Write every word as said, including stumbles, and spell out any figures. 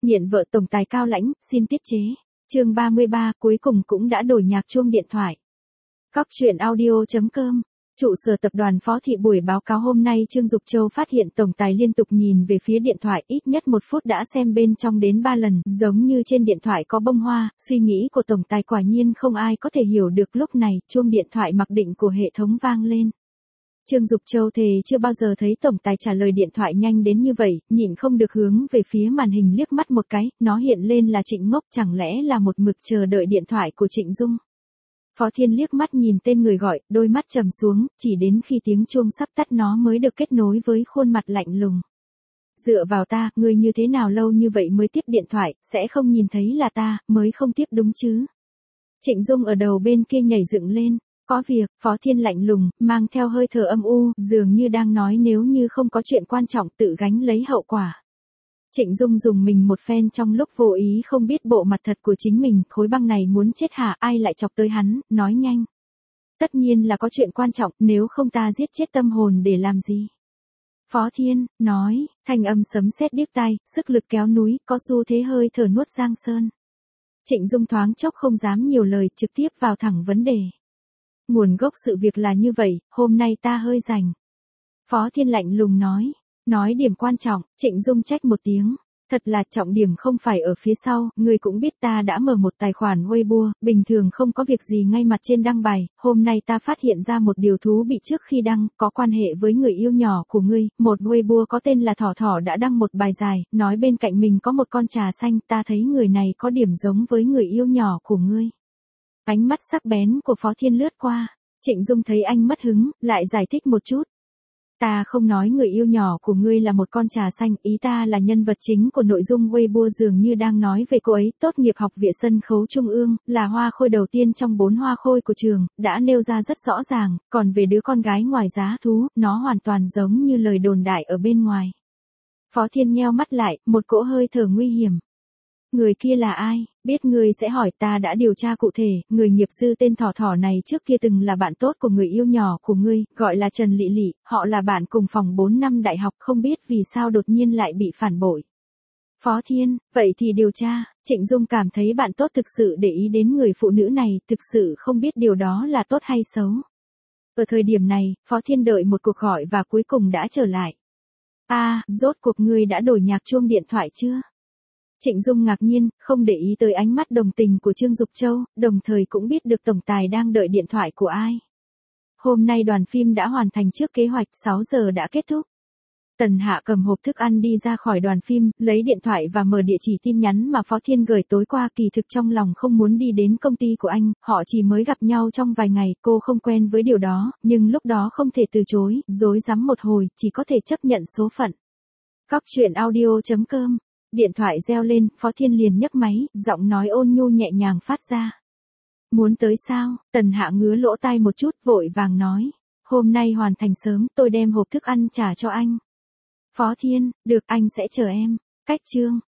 Nghiện vợ tổng tài cao lãnh, xin tiết chế. Chương ba mươi ba cuối cùng cũng đã đổi nhạc chuông điện thoại. Cóc truyện audio chấm com. Trụ sở tập đoàn Phó Thị buổi báo cáo hôm nay Trương Dục Châu phát hiện tổng tài liên tục nhìn về phía điện thoại ít nhất một phút đã xem bên trong đến ba lần, giống như trên điện thoại có bông hoa, suy nghĩ của tổng tài quả nhiên không ai có thể hiểu được. Lúc này, chuông điện thoại mặc định của hệ thống vang lên. Trương Dục Châu thề chưa bao giờ thấy tổng tài trả lời điện thoại nhanh đến như vậy, nhịn không được hướng về phía màn hình liếc mắt một cái, nó hiện lên là Trịnh Ngốc, chẳng lẽ là một mực chờ đợi điện thoại của Trịnh Dung. Phó Thiên liếc mắt nhìn tên người gọi, đôi mắt trầm xuống, chỉ đến khi tiếng chuông sắp tắt nó mới được kết nối với khuôn mặt lạnh lùng. Dựa vào ta, ngươi như thế nào lâu như vậy mới tiếp điện thoại, sẽ không nhìn thấy là ta, mới không tiếp đúng chứ. Trịnh Dung ở đầu bên kia nhảy dựng lên. Có việc, Phó Thiên lạnh lùng, mang theo hơi thở âm u, dường như đang nói nếu như không có chuyện quan trọng tự gánh lấy hậu quả. Trịnh Dung dùng mình một phen trong lúc vô ý không biết bộ mặt thật của chính mình, khối băng này muốn chết hả, ai lại chọc tới hắn, nói nhanh. Tất nhiên là có chuyện quan trọng, nếu không ta giết chết tâm hồn để làm gì. Phó Thiên, nói, thanh âm sấm sét điếc tai, sức lực kéo núi, có xu thế hơi thở nuốt giang sơn. Trịnh Dung thoáng chốc không dám nhiều lời, trực tiếp vào thẳng vấn đề. Nguồn gốc sự việc là như vậy, hôm nay ta hơi rảnh. Phó Thiên lạnh lùng nói, nói điểm quan trọng, Trịnh Dung trách một tiếng. Thật là trọng điểm không phải ở phía sau, người cũng biết ta đã mở một tài khoản Weibo, bình thường không có việc gì ngay mặt trên đăng bài, hôm nay ta phát hiện ra một điều thú bị trước khi đăng, có quan hệ với người yêu nhỏ của ngươi, một Weibo có tên là Thỏ Thỏ đã đăng một bài dài, nói bên cạnh mình có một con trà xanh, ta thấy người này có điểm giống với người yêu nhỏ của ngươi. Ánh mắt sắc bén của Phó Thiên lướt qua, Trịnh Dung thấy anh mất hứng, lại giải thích một chút. Ta không nói người yêu nhỏ của ngươi là một con trà xanh, ý ta là nhân vật chính của nội dung Weibo dường như đang nói về cô ấy, tốt nghiệp học viện sân khấu trung ương, là hoa khôi đầu tiên trong bốn hoa khôi của trường, đã nêu ra rất rõ ràng, còn về đứa con gái ngoài giá thú, nó hoàn toàn giống như lời đồn đại ở bên ngoài. Phó Thiên nheo mắt lại, một cỗ hơi thở nguy hiểm. Người kia là ai, biết ngươi sẽ hỏi, ta đã điều tra cụ thể, người nghiệp dư tên Thỏ Thỏ này trước kia từng là bạn tốt của người yêu nhỏ của ngươi, gọi là Trần Lị Lị, họ là bạn cùng phòng bốn năm đại học, không biết vì sao đột nhiên lại bị phản bội. Phó Thiên, vậy thì điều tra, Trịnh Dung cảm thấy bạn tốt thực sự để ý đến người phụ nữ này, thực sự không biết điều đó là tốt hay xấu. Ở thời điểm này, Phó Thiên đợi một cuộc gọi và cuối cùng đã trở lại. A, à, rốt cuộc ngươi đã đổi nhạc chuông điện thoại chưa? Trịnh Dung ngạc nhiên, không để ý tới ánh mắt đồng tình của Trương Dục Châu, đồng thời cũng biết được tổng tài đang đợi điện thoại của ai. Hôm nay đoàn phim đã hoàn thành trước kế hoạch, sáu giờ đã kết thúc. Tần Hạ cầm hộp thức ăn đi ra khỏi đoàn phim, lấy điện thoại và mở địa chỉ tin nhắn mà Phó Thiên gửi tối qua, kỳ thực trong lòng không muốn đi đến công ty của anh, họ chỉ mới gặp nhau trong vài ngày, cô không quen với điều đó, nhưng lúc đó không thể từ chối, rối rắm một hồi, chỉ có thể chấp nhận số phận. Cóc truyện audio chấm com. Điện thoại reo lên, Phó Thiên liền nhấc máy, giọng nói ôn nhu nhẹ nhàng phát ra. Muốn tới sao? Tần Hạ ngứa lỗ tai một chút, vội vàng nói. Hôm nay hoàn thành sớm, tôi đem hộp thức ăn trả cho anh. Phó Thiên, được, anh sẽ chờ em. Cách chương.